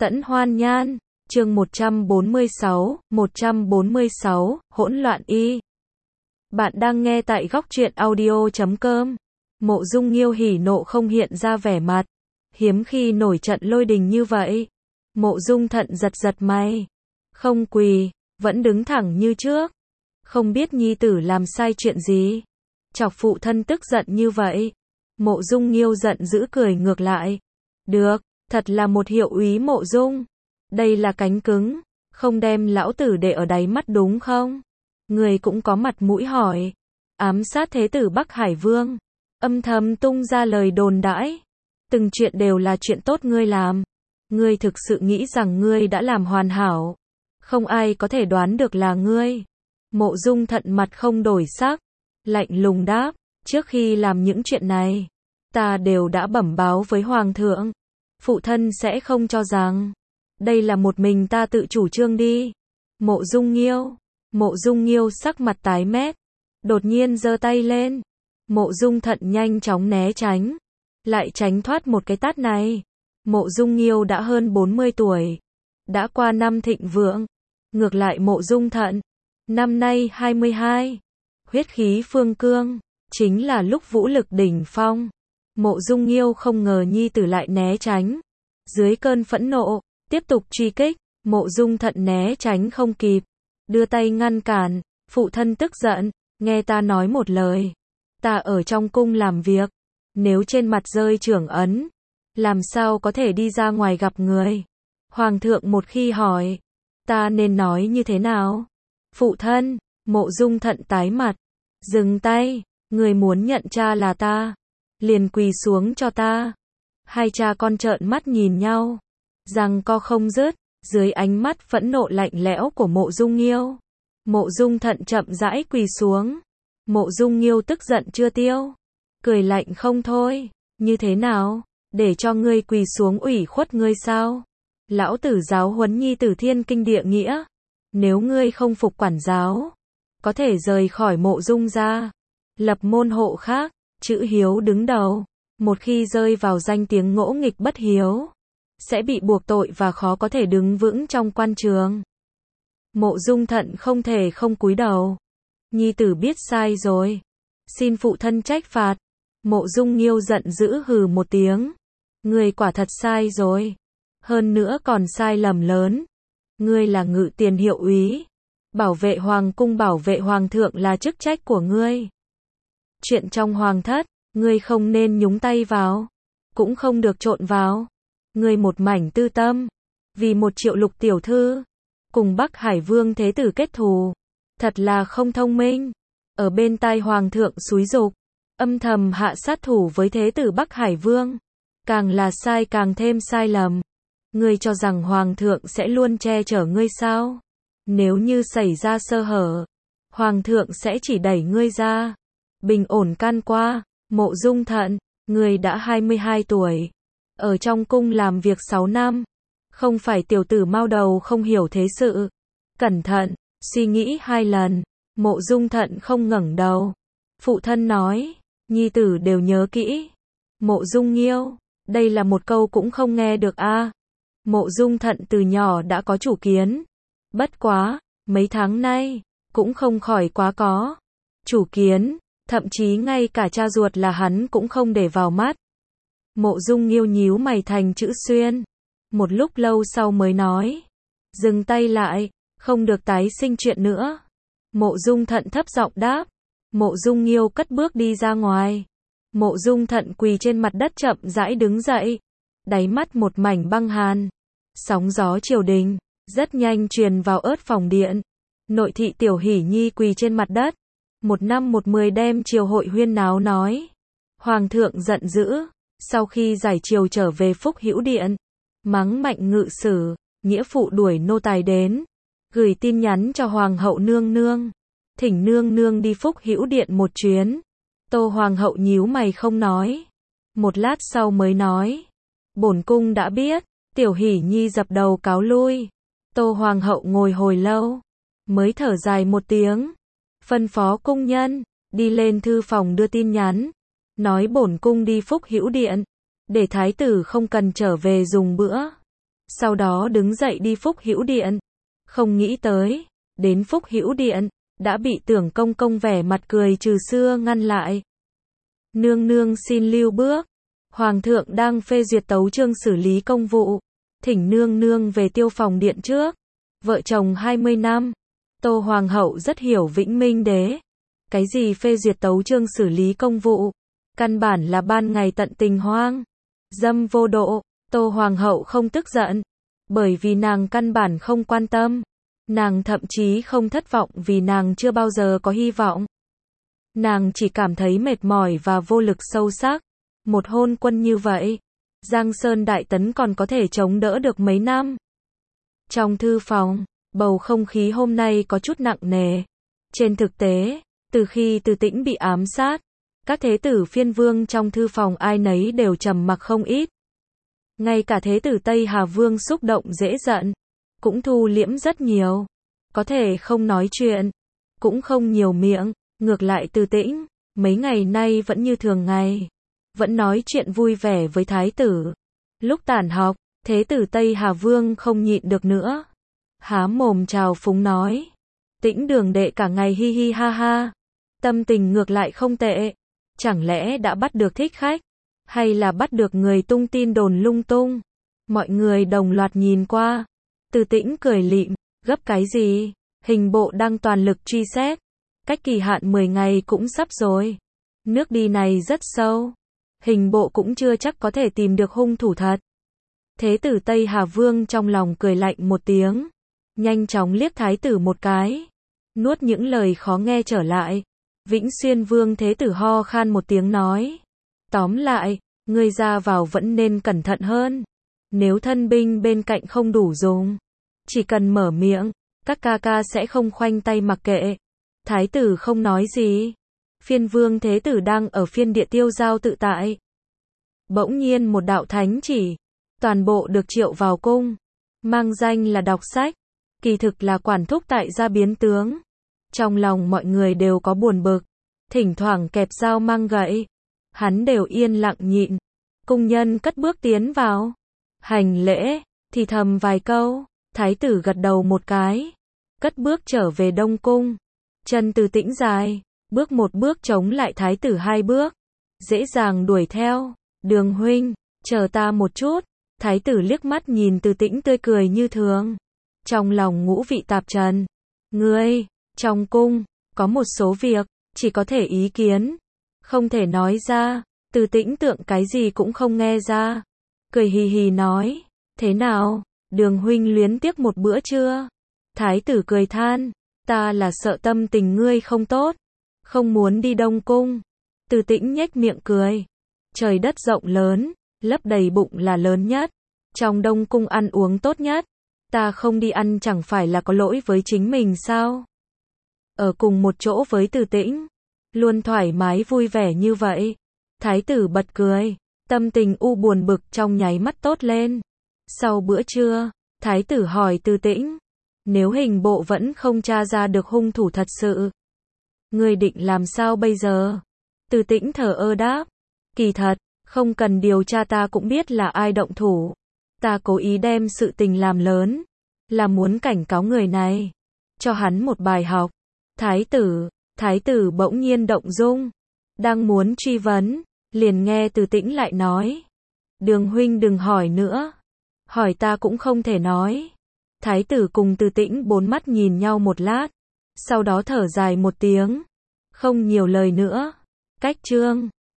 Tẫn Hoan Nhan, chương 146, hỗn loạn y. Bạn đang nghe tại góc truyện audio.com. Mộ Dung Nghiêu hỉ nộ không hiện ra vẻ mặt, hiếm khi nổi trận lôi đình như vậy. Mộ Dung Thận giật giật mày, không quỳ, vẫn đứng thẳng như trước. Không biết nhi tử làm sai chuyện gì, chọc phụ thân tức giận như vậy. Mộ Dung Nghiêu giận dữ cười ngược lại. Được, thật là một hiệu úy Mộ Dung. Đây là cánh cứng, không đem lão tử để ở đáy mắt đúng không? Người cũng có mặt mũi hỏi. Ám sát thế tử Bắc Hải Vương, âm thầm tung ra lời đồn đãi. Từng chuyện đều là chuyện tốt ngươi làm. Ngươi thực sự nghĩ rằng ngươi đã làm hoàn hảo, không ai có thể đoán được là ngươi. Mộ Dung Thận mặt không đổi sắc, lạnh lùng đáp, trước khi làm những chuyện này, ta đều đã bẩm báo với Hoàng thượng. Phụ thân sẽ không cho rằng đây là một mình ta tự chủ trương đi. Mộ Dung Nghiêu sắc mặt tái mét, đột nhiên giơ tay lên. Mộ Dung Thận nhanh chóng né tránh, lại tránh thoát một cái tát này. Mộ Dung Nghiêu đã hơn 40 tuổi, đã qua năm thịnh vượng. Ngược lại Mộ Dung Thận, năm nay 22, huyết khí phương cương, chính là lúc vũ lực đỉnh phong. Mộ Dung Nghiêu không ngờ nhi tử lại né tránh. Dưới cơn phẫn nộ, tiếp tục truy kích. Mộ Dung Thận né tránh không kịp, đưa tay ngăn cản. Phụ thân tức giận, nghe ta nói một lời. Ta ở trong cung làm việc, nếu trên mặt rơi trưởng ấn, làm sao có thể đi ra ngoài gặp người? Hoàng thượng một khi hỏi, ta nên nói như thế nào? Phụ thân, Mộ Dung Thận tái mặt, dừng tay, người muốn nhận cha là ta, liền quỳ xuống cho ta. Hai cha con trợn mắt nhìn nhau, giằng co không dứt, dưới ánh mắt phẫn nộ lạnh lẽo của Mộ Dung Nghiêu. Mộ Dung Thận chậm rãi quỳ xuống. Mộ Dung Nghiêu tức giận chưa tiêu, cười lạnh không thôi. Như thế nào, để cho ngươi quỳ xuống ủy khuất ngươi sao? Lão tử giáo huấn nhi tử thiên kinh địa nghĩa. Nếu ngươi không phục quản giáo, có thể rời khỏi Mộ Dung gia, lập môn hộ khác, chữ hiếu đứng đầu. Một khi rơi vào danh tiếng ngỗ nghịch bất hiếu, sẽ bị buộc tội và khó có thể đứng vững trong quan trường. Mộ Dung Thận không thể không cúi đầu. Nhi tử biết sai rồi, xin phụ thân trách phạt. Mộ Dung Nghiêu giận dữ hừ một tiếng. Ngươi quả thật sai rồi, hơn nữa còn sai lầm lớn. Ngươi là ngự tiền hiệu úy, bảo vệ hoàng cung, bảo vệ hoàng thượng là chức trách của ngươi. Chuyện trong hoàng thất, ngươi không nên nhúng tay vào, cũng không được trộn vào. Ngươi một mảnh tư tâm, vì 1 triệu lục tiểu thư, cùng Bắc Hải Vương thế tử kết thù, thật là không thông minh. Ở bên tai hoàng thượng xúi giục, âm thầm hạ sát thủ với thế tử Bắc Hải Vương, càng là sai càng thêm sai lầm. Ngươi cho rằng hoàng thượng sẽ luôn che chở ngươi sao? Nếu như xảy ra sơ hở, hoàng thượng sẽ chỉ đẩy ngươi ra, bình ổn can qua. Mộ Dung Thận, ngươi đã 22 tuổi, ở trong cung làm việc 6 năm, không phải tiểu tử mao đầu không hiểu thế sự. Cẩn thận, suy nghĩ 2 lần. Mộ Dung Thận không ngẩng đầu. Phụ thân nói, nhi tử đều nhớ kỹ. Mộ Dung Nghiêu, đây là một câu cũng không nghe được a. Mộ Dung Thận từ nhỏ đã có chủ kiến, bất quá, mấy tháng nay, cũng không khỏi quá có chủ kiến, thậm chí ngay cả cha ruột là hắn cũng không để vào mắt. Mộ Dung Nghiêu nhíu mày thành chữ xuyên, một lúc lâu sau mới nói, dừng tay lại, không được tái sinh chuyện nữa. Mộ Dung Thận thấp giọng đáp. Mộ Dung Nghiêu cất bước đi ra ngoài. Mộ Dung Thận quỳ trên mặt đất chậm rãi đứng dậy, đáy mắt một mảnh băng hàn. Sóng gió triều đình rất nhanh truyền vào ớt phòng điện. Nội thị Tiểu Hỷ Nhi quỳ trên mặt đất, 1 năm 1 10 đem triều hội huyên náo nói. Hoàng thượng giận dữ, sau khi giải triều trở về Phúc Hữu Điện, mắng mạnh ngự sử, nghĩa phụ đuổi nô tài đến, gửi tin nhắn cho hoàng hậu nương nương, thỉnh nương nương đi Phúc Hữu Điện một chuyến. Tô hoàng hậu nhíu mày không nói, một lát sau mới nói, bổn cung đã biết. Tiểu Hỷ Nhi dập đầu cáo lui. Tô hoàng hậu ngồi hồi lâu, mới thở dài một tiếng, phân phó cung nhân đi lên thư phòng đưa tin nhắn, nói bổn cung đi Phúc Hữu Điện, để thái tử không cần trở về dùng bữa. sau đó đứng dậy đi Phúc Hữu Điện. Không nghĩ tới, đến Phúc Hữu Điện, đã bị Tưởng Công Công vẻ mặt cười trừ xưa ngăn lại. Nương nương xin lưu bước. Hoàng thượng đang phê duyệt tấu chương xử lý công vụ. Thỉnh nương nương về Tiêu Phòng Điện trước. Vợ chồng 20 năm. Tô Hoàng hậu rất hiểu Vĩnh Minh đế. Cái gì phê duyệt tấu chương xử lý công vụ? Căn bản là ban ngày tận tình hoang dâm vô độ. Tô Hoàng hậu không tức giận, bởi vì nàng căn bản không quan tâm. Nàng thậm chí không thất vọng vì nàng chưa bao giờ có hy vọng. Nàng chỉ cảm thấy mệt mỏi và vô lực sâu sắc. Một hôn quân như vậy, Giang Sơn Đại Tấn còn có thể chống đỡ được mấy năm. Trong thư phòng, bầu không khí hôm nay có chút nặng nề. Trên thực tế, từ khi Từ Tĩnh bị ám sát, các thế tử phiên vương trong thư phòng ai nấy đều trầm mặc không ít. Ngay cả thế tử Tây Hà Vương xúc động dễ giận, cũng thu liễm rất nhiều. Có thể không nói chuyện, cũng không nhiều miệng. Ngược lại Từ Tĩnh, mấy ngày nay vẫn như thường ngày, vẫn nói chuyện vui vẻ với thái tử. Lúc tản học, thế tử Tây Hà Vương không nhịn được nữa, há mồm chào phúng nói: Tĩnh đường đệ cả ngày hi hi ha ha, tâm tình ngược lại không tệ. Chẳng lẽ đã bắt được thích khách, hay là bắt được người tung tin đồn lung tung? Mọi người đồng loạt nhìn qua. Từ Tĩnh cười lịm: gấp cái gì? Hình bộ đang toàn lực truy xét. Cách kỳ hạn 10 ngày cũng sắp rồi. Nước đi này rất sâu. Hình bộ cũng chưa chắc có thể tìm được hung thủ thật. Thế tử Tây Hà Vương trong lòng cười lạnh một tiếng, nhanh chóng liếc thái tử một cái, nuốt những lời khó nghe trở lại. Vĩnh Xuyên Vương thế tử ho khan một tiếng nói: tóm lại, ngươi ra vào vẫn nên cẩn thận hơn. Nếu thân binh bên cạnh không đủ dùng, chỉ cần mở miệng, các ca ca sẽ không khoanh tay mặc kệ. Thái tử không nói gì. Phiên Vương thế tử đang ở phiên địa tiêu giao tự tại. Bỗng nhiên một đạo thánh chỉ, toàn bộ được triệu vào cung, mang danh là đọc sách, kỳ thực là quản thúc tại gia biến tướng. Trong lòng mọi người đều có buồn bực, thỉnh thoảng kẹp dao mang gậy, hắn đều yên lặng nhịn. Cung nhân cất bước tiến vào, hành lễ, thì thầm vài câu, thái tử gật đầu một cái, cất bước trở về Đông Cung. Chân Từ Tĩnh dài, bước một bước chống lại thái tử 2 bước, dễ dàng đuổi theo. Đường huynh, chờ ta một chút. Thái tử liếc mắt nhìn Từ Tĩnh tươi cười như thường, trong lòng ngũ vị tạp trần. Ngươi, trong cung, có một số việc, chỉ có thể ý kiến, không thể nói ra. Từ Tĩnh tượng cái gì cũng không nghe ra, cười hì hì nói: thế nào, Đường huynh luyến tiếc một bữa chưa? Thái tử cười than: ta là sợ tâm tình ngươi không tốt, không muốn đi Đông Cung. Từ Tĩnh nhếch miệng cười: trời đất rộng lớn, lấp đầy bụng là lớn nhất, trong Đông Cung ăn uống tốt nhất, ta không đi ăn chẳng phải là có lỗi với chính mình sao? Ở cùng một chỗ với Từ Tĩnh, luôn thoải mái vui vẻ như vậy. Thái tử bật cười, tâm tình u buồn bực trong nháy mắt tốt lên. Sau bữa trưa, thái tử hỏi Từ Tĩnh: nếu hình bộ vẫn không tra ra được hung thủ thật sự, ngươi định làm sao bây giờ? Từ Tĩnh thở ơ đáp: kỳ thật, không cần điều tra ta cũng biết là ai động thủ. Ta cố ý đem sự tình làm lớn, là muốn cảnh cáo người này, cho hắn một bài học. Thái tử bỗng nhiên động dung, đang muốn truy vấn, liền nghe Từ Tĩnh lại nói: Đường huynh đừng hỏi nữa, hỏi ta cũng không thể nói. Thái tử cùng Từ Tĩnh bốn mắt nhìn nhau một lát, sau đó thở dài một tiếng, không nhiều lời nữa. Cách chương